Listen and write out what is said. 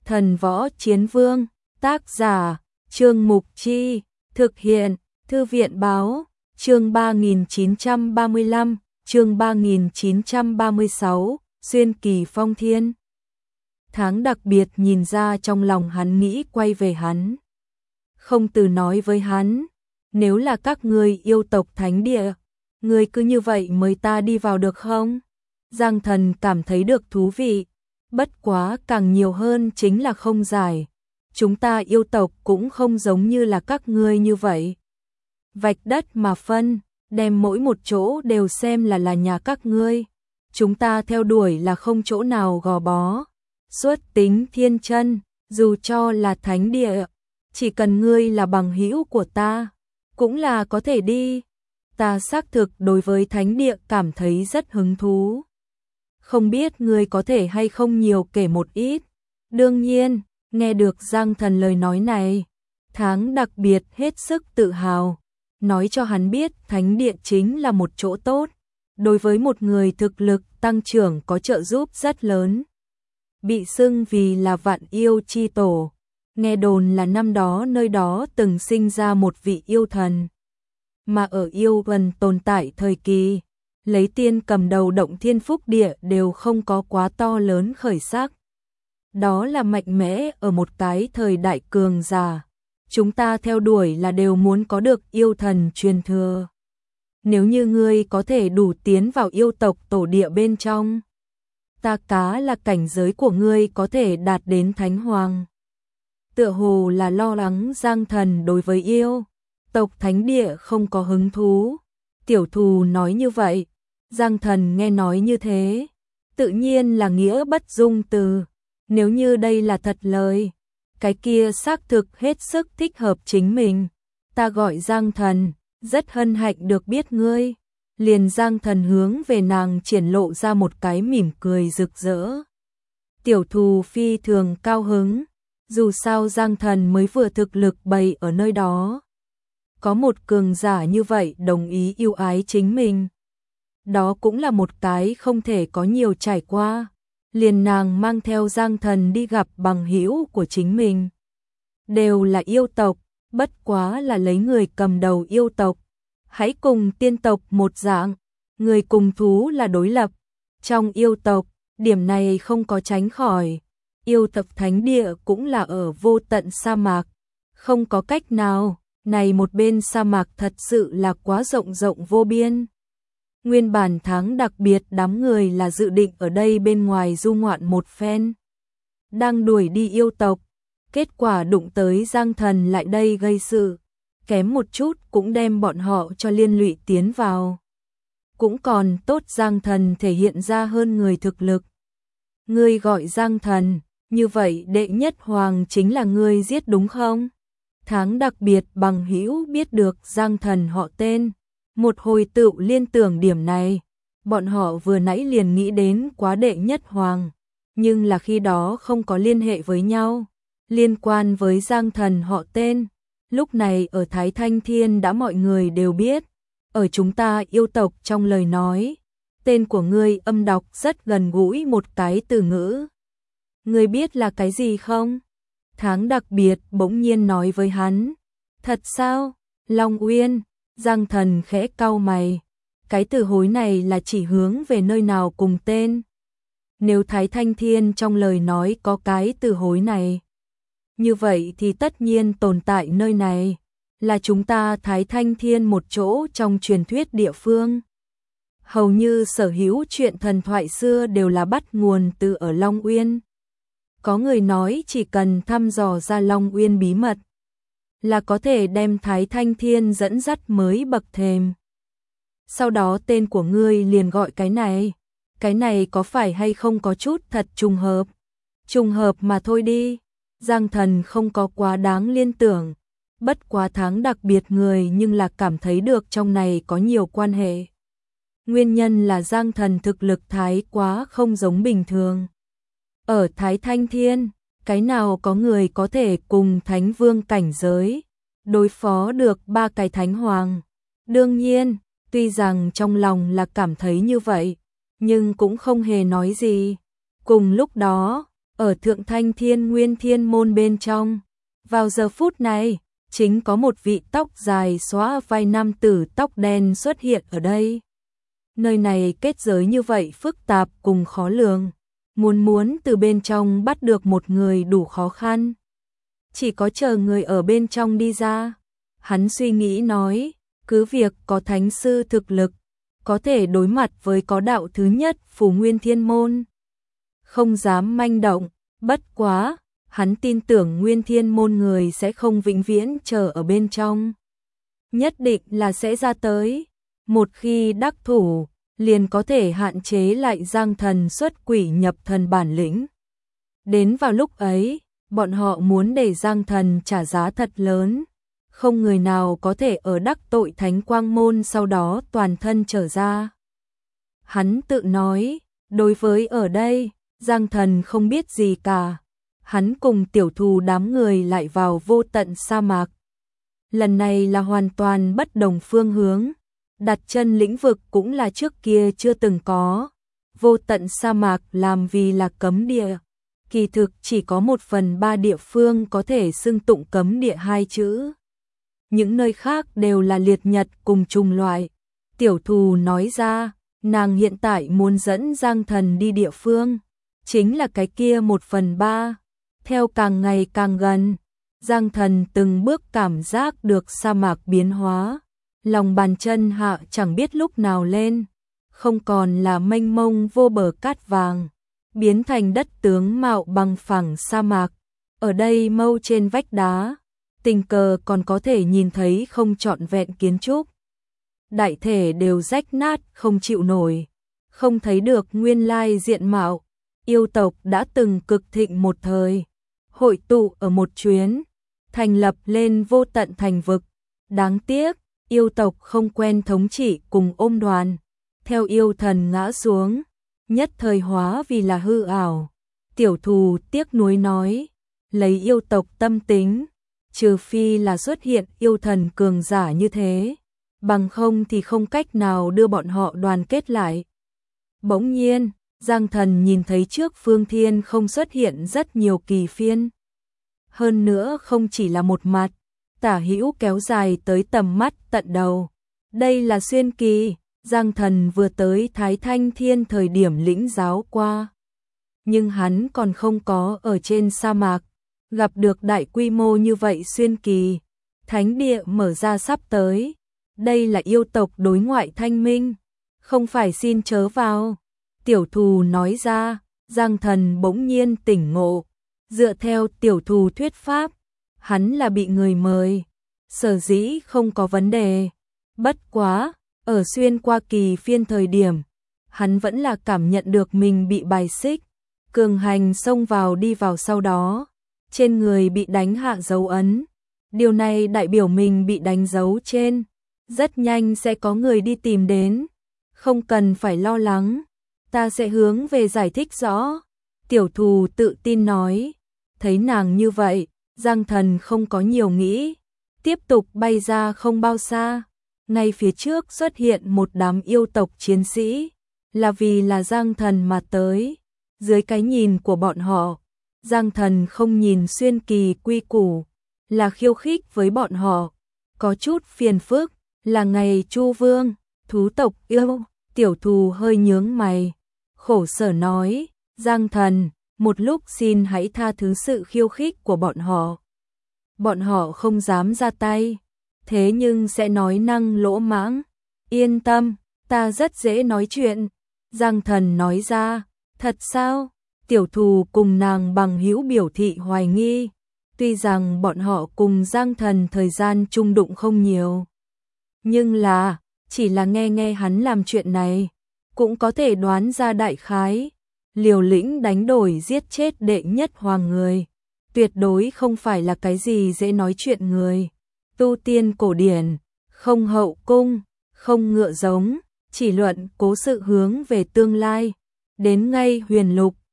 Thần Võ Chiến Vương, tác giả, Trương Mục Chi, thực hiện, Thư viện Báo, chương 3935, chương 3936, Xuyên Kỳ Phong Thiên. Tháng đặc biệt nhìn ra trong lòng hắn nghĩ quay về hắn. Không từ nói với hắn, nếu là các ngươi yêu tộc thánh địa, ngươi cứ như vậy mời ta đi vào được không? Giang Thần cảm thấy được thú vị, bất quá càng nhiều hơn chính là không giải. Chúng ta yêu tộc cũng không giống như là các ngươi như vậy. Vạch đất mà phân, đem mỗi một chỗ đều xem là nhà các ngươi. Chúng ta theo đuổi là không chỗ nào gò bó. Xuất tính thiên chân, dù cho là thánh địa, chỉ cần ngươi là bằng hữu của ta, cũng là có thể đi. Ta xác thực đối với thánh địa cảm thấy rất hứng thú. Không biết ngươi có thể hay không nhiều kể một ít. Đương nhiên, nghe được Giang Thần lời nói này, Tháng đặc biệt hết sức tự hào, nói cho hắn biết thánh địa chính là một chỗ tốt, đối với một người thực lực tăng trưởng có trợ giúp rất lớn. Bị xưng vì là vạn yêu chi tổ, nghe đồn là năm đó nơi đó từng sinh ra một vị yêu thần. Mà ở yêu vần tồn tại thời kỳ, lấy tiên cầm đầu động thiên phúc địa đều không có quá to lớn khởi sắc. Đó là mạnh mẽ ở một cái thời đại cường giả. Chúng ta theo đuổi là đều muốn có được yêu thần truyền thừa. Nếu như ngươi có thể đủ tiến vào yêu tộc tổ địa bên trong, ta cá là cảnh giới của ngươi có thể đạt đến thánh hoàng. Tựa hồ là lo lắng Giang Thần đối với yêu tộc thánh địa không có hứng thú. Tiểu thù nói như vậy, Giang Thần nghe nói như thế, tự nhiên là nghĩa bất dung từ. Nếu như đây là thật lời, cái kia xác thực hết sức thích hợp chính mình. Ta gọi Giang Thần, rất hân hạnh được biết ngươi. Liền Giang Thần hướng về nàng triển lộ ra một cái mỉm cười rực rỡ. Tiểu thù phi thường cao hứng, dù sao Giang Thần mới vừa thực lực bày ở nơi đó. Có một cường giả như vậy đồng ý yêu ái chính mình. Đó cũng là một cái không thể có nhiều trải qua. Liền nàng mang theo Giang Thần đi gặp bằng hữu của chính mình. Đều là yêu tộc, bất quá là lấy người cầm đầu yêu tộc. Hãy cùng tiên tộc một dạng, người cùng thú là đối lập. Trong yêu tộc, điểm này không có tránh khỏi. Yêu tộc thánh địa cũng là ở vô tận sa mạc. Không có cách nào, này một bên sa mạc thật sự là quá rộng rộng vô biên. Nguyên bản tháng đặc biệt đám người là dự định ở đây bên ngoài du ngoạn một phen. Đang đuổi đi yêu tộc, kết quả đụng tới Giang Thần lại đây gây sự. Kém một chút cũng đem bọn họ cho liên lụy tiến vào. Cũng còn tốt Giang Thần thể hiện ra hơn người thực lực. Ngươi gọi Giang Thần, như vậy đệ nhất hoàng chính là ngươi giết đúng không? Tháng đặc biệt bằng hữu biết được Giang Thần họ tên. Một hồi tự liên tưởng điểm này, bọn họ vừa nãy liền nghĩ đến quá đệ nhất hoàng, nhưng là khi đó không có liên hệ với nhau. Liên quan với Giang Thần họ tên, lúc này ở Thái Thanh Thiên đã mọi người đều biết. Ở chúng ta yêu tộc trong lời nói, tên của ngươi âm đọc rất gần gũi một cái từ ngữ. Ngươi biết là cái gì không? Tháng đặc biệt bỗng nhiên nói với hắn. Thật sao? Long Uyên. Giang Thần khẽ cau mày. Cái từ hối này là chỉ hướng về nơi nào cùng tên? Nếu Thái Thanh Thiên trong lời nói có cái từ hối này, như vậy thì tất nhiên tồn tại nơi này là chúng ta Thái Thanh Thiên một chỗ trong truyền thuyết địa phương. Hầu như sở hữu chuyện thần thoại xưa đều là bắt nguồn từ ở Long Uyên. Có người nói chỉ cần thăm dò ra Long Uyên bí mật là có thể đem Thái Thanh Thiên dẫn dắt mới bậc thềm. Sau đó tên của ngươi liền gọi cái này có phải hay không có chút thật trùng hợp? Trùng hợp mà thôi đi. Giang Thần không có quá đáng liên tưởng, bất quá tháng đặc biệt người nhưng là cảm thấy được trong này có nhiều quan hệ. Nguyên nhân là Giang Thần thực lực thái quá không giống bình thường. Ở Thái Thanh Thiên, cái nào có người có thể cùng Thánh Vương cảnh giới đối phó được ba cái Thánh Hoàng. Đương nhiên, tuy rằng trong lòng là cảm thấy như vậy, nhưng cũng không hề nói gì. Cùng lúc đó, ở Thượng Thanh Thiên Nguyên Thiên Môn bên trong. Vào giờ phút này, chính có một vị tóc dài xóa vai nam tử tóc đen xuất hiện ở đây. Nơi này kết giới như vậy phức tạp cùng khó lường, muốn từ bên trong bắt được một người đủ khó khăn. Chỉ có chờ người ở bên trong đi ra. Hắn suy nghĩ nói, cứ việc có thánh sư thực lực, có thể đối mặt với có đạo thứ nhất Phù Nguyên Thiên Môn. Không dám manh động, bất quá, hắn tin tưởng Nguyên Thiên Môn người sẽ không vĩnh viễn chờ ở bên trong. Nhất định là sẽ ra tới. Một khi đắc thủ, liền có thể hạn chế lại Giang Thần xuất quỷ nhập thần bản lĩnh. Đến vào lúc ấy, bọn họ muốn để Giang Thần trả giá thật lớn. Không người nào có thể ở đắc tội Thánh Quang Môn sau đó toàn thân trở ra. Hắn tự nói, đối với ở đây, Giang Thần không biết gì cả. Hắn cùng tiểu thù đám người lại vào vô tận sa mạc. Lần này là hoàn toàn bất đồng phương hướng. Đặt chân lĩnh vực cũng là trước kia chưa từng có. Vô tận sa mạc làm vì là cấm địa. Kỳ thực chỉ có 1/3 địa phương có thể xưng tụng cấm địa 2 chữ. Những nơi khác đều là liệt nhật cùng trùng loại. Tiểu thù nói ra, nàng hiện tại muốn dẫn Giang Thần đi địa phương. Chính là cái kia 1/3. Theo càng ngày càng gần, Giang Thần từng bước cảm giác được sa mạc biến hóa. Lòng bàn chân hạ chẳng biết lúc nào lên. Không còn là mênh mông vô bờ cát vàng. Biến thành đất tướng mạo bằng phẳng sa mạc. Ở đây mâu trên vách đá, tình cờ còn có thể nhìn thấy không trọn vẹn kiến trúc. Đại thể đều rách nát không chịu nổi. Không thấy được nguyên lai diện mạo. Yêu tộc đã từng cực thịnh một thời. Hội tụ ở một chuyến. Thành lập lên vô tận thành vực. Đáng tiếc, yêu tộc không quen thống trị cùng ôm đoàn. Theo yêu thần ngã xuống. Nhất thời hóa vì là hư ảo. Tiểu thù tiếc nuối nói. Lấy yêu tộc tâm tính. Trừ phi là xuất hiện yêu thần cường giả như thế. Bằng không thì không cách nào đưa bọn họ đoàn kết lại. Bỗng nhiên, Giang Thần nhìn thấy trước Phương Thiên không xuất hiện rất nhiều kỳ phiên. Hơn nữa không chỉ là một mặt, tả hữu kéo dài tới tầm mắt tận đầu. Đây là xuyên kỳ, Giang Thần vừa tới Thái Thanh Thiên thời điểm lĩnh giáo qua. Nhưng hắn còn không có ở trên sa mạc, gặp được đại quy mô như vậy xuyên kỳ. Thánh địa mở ra sắp tới. Đây là yêu tộc đối ngoại thanh minh, không phải xin chớ vào. Tiểu thù nói ra, Giang Thần bỗng nhiên tỉnh ngộ. Dựa theo tiểu thù thuyết pháp, hắn là bị người mời. Sở dĩ không có vấn đề. Bất quá, ở xuyên qua kỳ phiên thời điểm, hắn vẫn là cảm nhận được mình bị bài xích. Cường hành xông vào đi vào sau đó, trên người bị đánh hạ dấu ấn. Điều này đại biểu mình bị đánh dấu trên. Rất nhanh sẽ có người đi tìm đến. Không cần phải lo lắng. Ta sẽ hướng về giải thích rõ. Tiểu thù tự tin nói. Thấy nàng như vậy, Giang Thần không có nhiều nghĩ. Tiếp tục bay ra không bao xa. Ngay phía trước xuất hiện một đám yêu tộc chiến sĩ. Là vì là Giang Thần mà tới. Dưới cái nhìn của bọn họ, Giang Thần không nhìn xuyên kỳ quy củ, là khiêu khích với bọn họ. Có chút phiền phức, là ngày Chu Vương, thú tộc yêu. Tiểu thù hơi nhướng mày, khổ sở nói, Giang Thần, một lúc xin hãy tha thứ sự khiêu khích của bọn họ. Bọn họ không dám ra tay, thế nhưng sẽ nói năng lỗ mãng. Yên tâm, ta rất dễ nói chuyện. Giang Thần nói ra, thật sao? Tiểu thù cùng nàng bằng hữu biểu thị hoài nghi. Tuy rằng bọn họ cùng Giang Thần thời gian chung đụng không nhiều, nhưng là, chỉ là nghe hắn làm chuyện này, cũng có thể đoán ra đại khái. Liều lĩnh đánh đổi giết chết đệ nhất hoàng người, tuyệt đối không phải là cái gì dễ nói chuyện người. Tu tiên cổ điển, không hậu cung, không ngựa giống, chỉ luận cố sự hướng về tương lai. Đến ngay huyền lục,